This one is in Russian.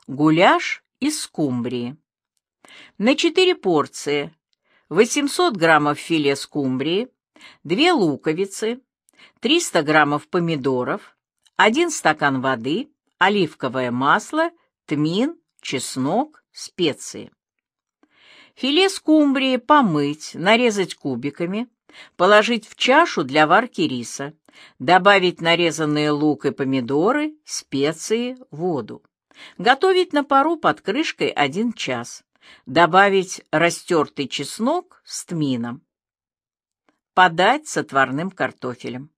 Гуляш из скумбрии. На 4 порции 800 граммов филе скумбрии, 2 луковицы, 300 граммов помидоров, 1 стакан воды, оливковое масло, тмин, чеснок, специи. Филе скумбрии помыть, нарезать кубиками, положить в чашу для варки риса, добавить нарезанные лук и помидоры, специи, воду. Готовить на пару под крышкой 1 час. Добавить растертый чеснок с тмином. Подать с отварным картофелем.